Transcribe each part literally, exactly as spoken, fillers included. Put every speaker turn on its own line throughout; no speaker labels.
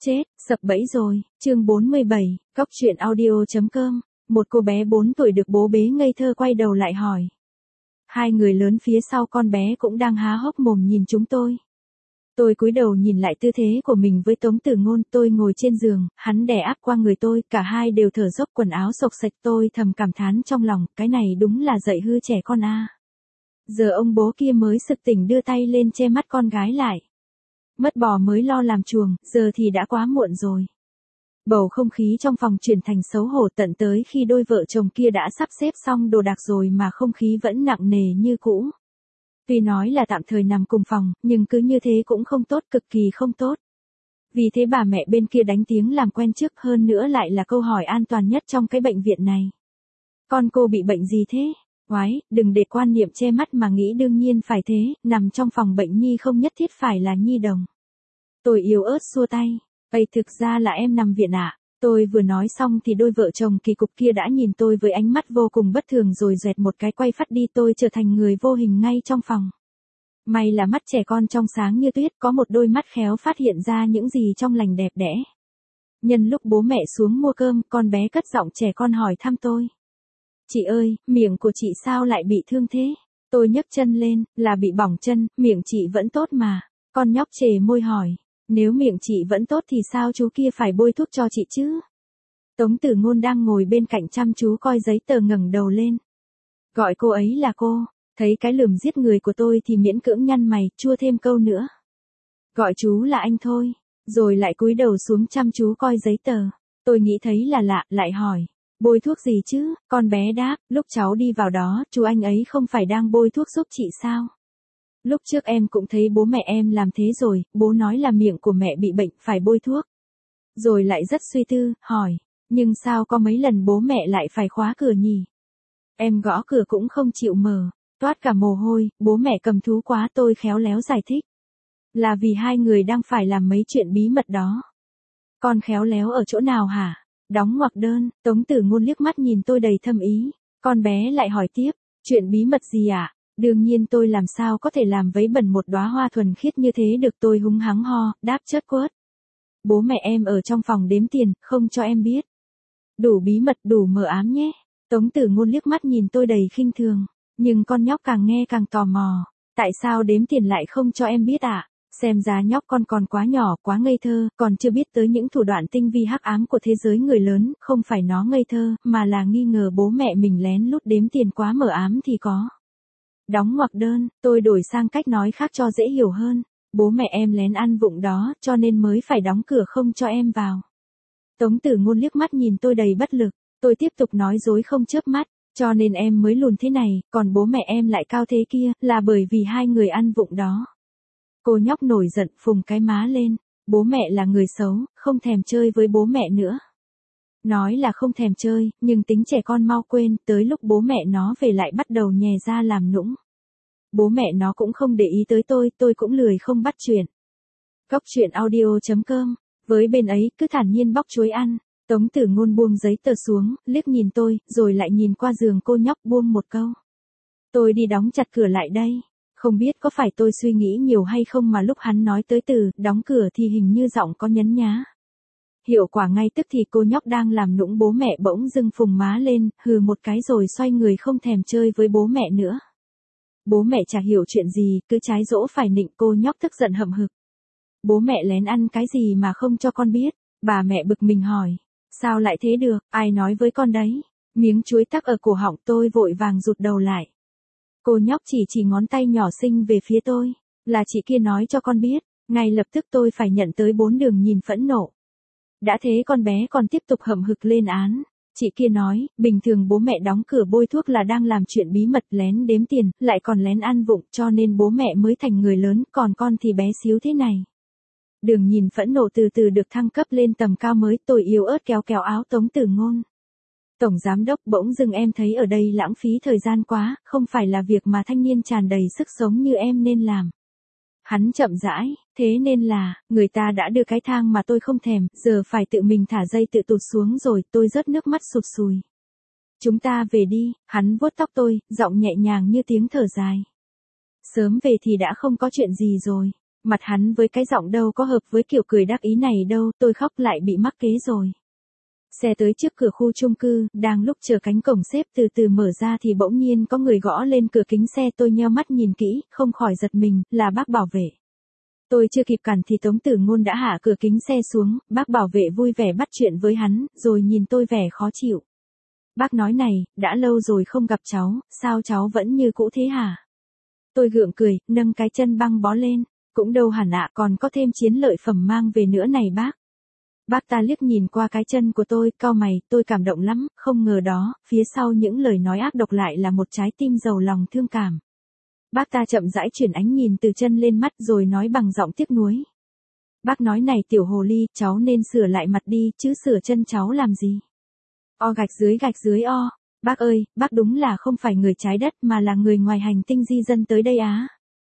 Chết, sập bẫy rồi, chương bốn mươi bảy, Cóc truyện audio.com, một cô bé bốn tuổi được bố bế ngây thơ quay đầu lại hỏi. Hai người lớn phía sau con bé cũng đang há hốc mồm nhìn chúng tôi. Tôi cúi đầu nhìn lại tư thế của mình với Tống Tử Ngôn, tôi ngồi trên giường, hắn đè áp qua người tôi, cả hai đều thở dốc quần áo xộc xệch, tôi thầm cảm thán trong lòng, cái này đúng là dạy hư trẻ con a. Giờ ông bố kia mới sực tỉnh đưa tay lên che mắt con gái lại. Mất bò mới lo làm chuồng, giờ thì đã quá muộn rồi. Bầu không khí trong phòng chuyển thành xấu hổ tận tới khi đôi vợ chồng kia đã sắp xếp xong đồ đạc rồi mà không khí vẫn nặng nề như cũ. Tuy nói là tạm thời nằm cùng phòng, nhưng cứ như thế cũng không tốt, cực kỳ không tốt. Vì thế bà mẹ bên kia đánh tiếng làm quen trước, hơn nữa lại là câu hỏi an toàn nhất trong cái bệnh viện này. Con cô bị bệnh gì thế? Oái, đừng để quan niệm che mắt mà nghĩ đương nhiên phải thế, nằm trong phòng bệnh nhi không nhất thiết phải là nhi đồng. Tôi yếu ớt xua tay, vậy thực ra là em nằm viện ạ. À? Tôi vừa nói xong thì đôi vợ chồng kỳ cục kia đã nhìn tôi với ánh mắt vô cùng bất thường rồi doẹt một cái quay phát đi, tôi trở thành người vô hình ngay trong phòng. May là mắt trẻ con trong sáng như tuyết, có một đôi mắt khéo phát hiện ra những gì trong lành đẹp đẽ. Nhân lúc bố mẹ xuống mua cơm, con bé cất giọng trẻ con hỏi thăm tôi. Chị ơi, miệng của chị sao lại bị thương thế? Tôi nhấc chân lên, là bị bỏng chân, miệng chị vẫn tốt mà. Con nhóc chề môi hỏi, nếu miệng chị vẫn tốt thì sao chú kia phải bôi thuốc cho chị chứ? Tống Tử Ngôn đang ngồi bên cạnh chăm chú coi giấy tờ ngẩng đầu lên. Gọi cô ấy là cô, thấy cái lườm giết người của tôi thì miễn cưỡng nhăn mày, chua thêm câu nữa. Gọi chú là anh thôi, rồi lại cúi đầu xuống chăm chú coi giấy tờ. Tôi nghĩ thấy là lạ, lại hỏi. Bôi thuốc gì chứ? Con bé đáp, lúc cháu đi vào đó, chú anh ấy không phải đang bôi thuốc giúp chị sao? Lúc trước em cũng thấy bố mẹ em làm thế rồi, bố nói là miệng của mẹ bị bệnh, phải bôi thuốc. Rồi lại rất suy tư, hỏi, nhưng sao có mấy lần bố mẹ lại phải khóa cửa nhỉ? Em gõ cửa cũng không chịu mở, toát cả mồ hôi, bố mẹ cầm thú quá, tôi khéo léo giải thích. Là vì hai người đang phải làm mấy chuyện bí mật đó. Con khéo léo ở chỗ nào hả? Đóng ngoặc đơn, Tống Tử Ngôn liếc mắt nhìn tôi đầy thâm ý. Con bé lại hỏi tiếp, chuyện bí mật gì ạ? À? Đương nhiên tôi làm sao có thể làm vấy bẩn một đóa hoa thuần khiết như thế được, tôi húng hắng ho, đáp chớt quớt. Bố mẹ em ở trong phòng đếm tiền, không cho em biết. Đủ bí mật, đủ mờ ám nhé. Tống Tử Ngôn liếc mắt nhìn tôi đầy khinh thường, nhưng con nhóc càng nghe càng tò mò. Tại sao đếm tiền lại không cho em biết ạ? À? Xem ra nhóc con còn quá nhỏ, quá ngây thơ, còn chưa biết tới những thủ đoạn tinh vi hắc ám của thế giới người lớn, không phải nó ngây thơ, mà là nghi ngờ bố mẹ mình lén lút đếm tiền quá mờ ám thì có. Đóng ngoặc đơn, tôi đổi sang cách nói khác cho dễ hiểu hơn. Bố mẹ em lén ăn vụng đó, cho nên mới phải đóng cửa không cho em vào. Tống Tử Ngôn liếc mắt nhìn tôi đầy bất lực, tôi tiếp tục nói dối không chớp mắt, cho nên em mới lùn thế này, còn bố mẹ em lại cao thế kia, là bởi vì hai người ăn vụng đó. Cô nhóc nổi giận, phùng cái má lên, bố mẹ là người xấu, không thèm chơi với bố mẹ nữa. Nói là không thèm chơi, nhưng tính trẻ con mau quên, tới lúc bố mẹ nó về lại bắt đầu nhè ra làm nũng. Bố mẹ nó cũng không để ý tới tôi, tôi cũng lười không bắt chuyện. Cóc truyện audio.com, với bên ấy cứ thản nhiên bóc chuối ăn. Tống Tử Ngôn buông giấy tờ xuống, liếc nhìn tôi, rồi lại nhìn qua giường cô nhóc buông một câu. Tôi đi đóng chặt cửa lại đây. Không biết có phải tôi suy nghĩ nhiều hay không mà lúc hắn nói tới từ đóng cửa thì hình như giọng có nhấn nhá. Hiệu quả ngay tức thì cô nhóc đang làm nũng bố mẹ bỗng dưng phùng má lên, hừ một cái rồi xoay người không thèm chơi với bố mẹ nữa. Bố mẹ chả hiểu chuyện gì, cứ trái dỗ phải nịnh, cô nhóc tức giận hậm hực. Bố mẹ lén ăn cái gì mà không cho con biết? Bà mẹ bực mình hỏi. Sao lại thế được, ai nói với con đấy? Miếng chuối tắc ở cổ họng, tôi vội vàng rụt đầu lại. Cô nhóc chỉ chỉ ngón tay nhỏ xinh về phía tôi, là chị kia nói cho con biết, ngay lập tức tôi phải nhận tới bốn đường nhìn phẫn nộ. Đã thế con bé còn tiếp tục hậm hực lên án, chị kia nói, bình thường bố mẹ đóng cửa bôi thuốc là đang làm chuyện bí mật, lén đếm tiền, lại còn lén ăn vụng, cho nên bố mẹ mới thành người lớn, còn con thì bé xíu thế này. Đường nhìn phẫn nộ từ từ được thăng cấp lên tầm cao mới, tôi yếu ớt kéo kéo áo Tống Tử Ngôn. Tổng giám đốc, bỗng dưng em thấy ở đây lãng phí thời gian quá, không phải là việc mà thanh niên tràn đầy sức sống như em nên làm. Hắn chậm rãi, thế nên là, người ta đã đưa cái thang mà tôi không thèm, giờ phải tự mình thả dây tự tụt xuống rồi, tôi rớt nước mắt sụt sùi. Chúng ta về đi, hắn vuốt tóc tôi, giọng nhẹ nhàng như tiếng thở dài. Sớm về thì đã không có chuyện gì rồi. Mặt hắn với cái giọng đâu có hợp với kiểu cười đắc ý này đâu, tôi khóc lại bị mắc kế rồi. Xe tới trước cửa khu chung cư, đang lúc chờ cánh cổng xếp từ từ mở ra thì bỗng nhiên có người gõ lên cửa kính xe, tôi nheo mắt nhìn kỹ, không khỏi giật mình, là bác bảo vệ. Tôi chưa kịp cản thì Tống Tử Ngôn đã hạ cửa kính xe xuống, bác bảo vệ vui vẻ bắt chuyện với hắn, rồi nhìn tôi vẻ khó chịu. Bác nói này, đã lâu rồi không gặp cháu, sao cháu vẫn như cũ thế hả? Tôi gượng cười, nâng cái chân băng bó lên, cũng đâu hẳn ạ, còn có thêm chiến lợi phẩm mang về nữa này bác. Bác ta liếc nhìn qua cái chân của tôi, cau mày, tôi cảm động lắm, không ngờ đó, phía sau những lời nói ác độc lại là một trái tim giàu lòng thương cảm. Bác ta chậm rãi chuyển ánh nhìn từ chân lên mắt rồi nói bằng giọng tiếc nuối. Bác nói này tiểu hồ ly, cháu nên sửa lại mặt đi, chứ sửa chân cháu làm gì? O gạch dưới gạch dưới o, bác ơi, bác đúng là không phải người trái đất mà là người ngoài hành tinh di dân tới đây á.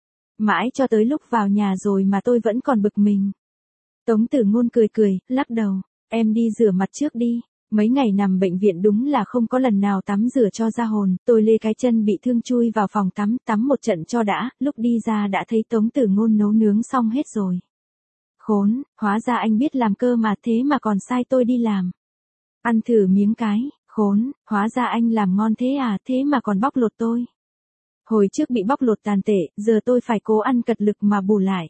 Mãi cho tới lúc vào nhà rồi mà tôi vẫn còn bực mình. Tống Tử Ngôn cười cười, lắc đầu, em đi rửa mặt trước đi, mấy ngày nằm bệnh viện đúng là không có lần nào tắm rửa cho ra hồn, tôi lê cái chân bị thương chui vào phòng tắm, tắm một trận cho đã, lúc đi ra đã thấy Tống Tử Ngôn nấu nướng xong hết rồi. Khốn, hóa ra anh biết làm cơ mà thế mà còn sai tôi đi làm. Ăn thử miếng cái, khốn, hóa ra anh làm ngon thế à, thế mà còn bóc lột tôi. Hồi trước bị bóc lột tàn tệ, giờ tôi phải cố ăn cật lực mà bù lại.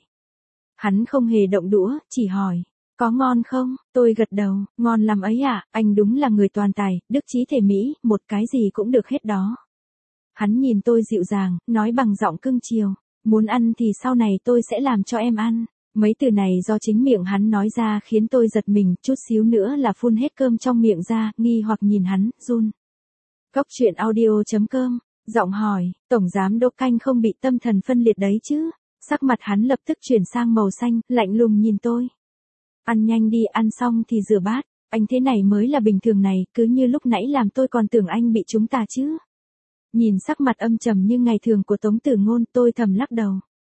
Hắn không hề động đũa, chỉ hỏi, có ngon không? Tôi gật đầu, ngon lắm ấy à, anh đúng là người toàn tài, đức trí thể mỹ, một cái gì cũng được hết đó. Hắn nhìn tôi dịu dàng, nói bằng giọng cưng chiều, muốn ăn thì sau này tôi sẽ làm cho em ăn. Mấy từ này do chính miệng hắn nói ra khiến tôi giật mình, chút xíu nữa là phun hết cơm trong miệng ra, nghi hoặc nhìn hắn, run. Góc truyện audio chấm com, giọng hỏi, tổng giám đốc Canh không bị tâm thần phân liệt đấy chứ? Sắc mặt hắn lập tức chuyển sang màu xanh, lạnh lùng nhìn tôi. Ăn nhanh đi, ăn xong thì rửa bát, anh thế này mới là bình thường này, cứ như lúc nãy làm tôi còn tưởng anh bị chúng ta chứ. Nhìn sắc mặt âm trầm như ngày thường của Tống Tử Ngôn, tôi thầm lắc đầu.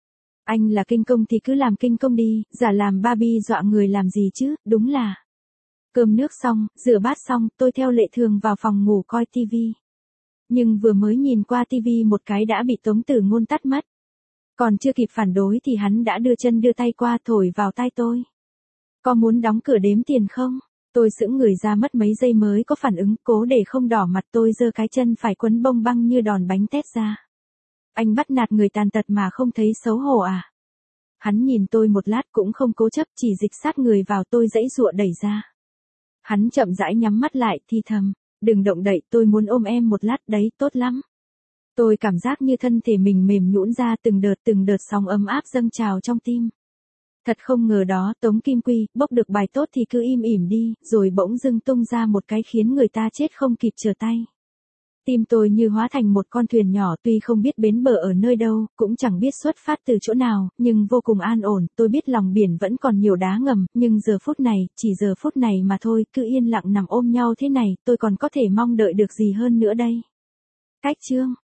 Anh là kinh công thì cứ làm kinh công đi, giả làm Barbie dọa người làm gì chứ, đúng là. Cơm nước xong, rửa bát xong, tôi theo lệ thường vào phòng ngủ coi tivi. Nhưng vừa mới nhìn qua tivi một cái đã bị Tống Tử Ngôn tắt mất. Còn chưa kịp phản đối thì hắn đã đưa chân đưa tay qua thổi vào tai tôi. Có muốn đóng cửa đếm tiền không? Tôi sững người ra mất mấy giây mới có phản ứng, cố để không đỏ mặt tôi giơ cái chân phải quấn bông băng như đòn bánh tét ra. Anh bắt nạt người tàn tật mà không thấy xấu hổ à? Hắn nhìn tôi một lát cũng không cố chấp, chỉ dịch sát người vào tôi dãy dụa đẩy ra. Hắn chậm rãi nhắm mắt lại thì thầm, đừng động đậy, tôi muốn ôm em một lát đấy, tốt lắm. Tôi cảm giác như thân thể mình mềm nhũn ra, từng đợt từng đợt sóng ấm áp dâng trào trong tim. Thật không ngờ đó, Tống Kim Quy, bốc được bài tốt thì cứ im ỉm đi, rồi bỗng dưng tung ra một cái khiến người ta chết không kịp trở tay. Tim tôi như hóa thành một con thuyền nhỏ, tuy không biết bến bờ ở nơi đâu, cũng chẳng biết xuất phát từ chỗ nào, nhưng vô cùng an ổn, tôi biết lòng biển vẫn còn nhiều đá ngầm, nhưng giờ phút này, chỉ giờ phút này mà thôi, cứ yên lặng nằm ôm nhau thế này, tôi còn có thể mong đợi được gì hơn nữa đây. Cách chương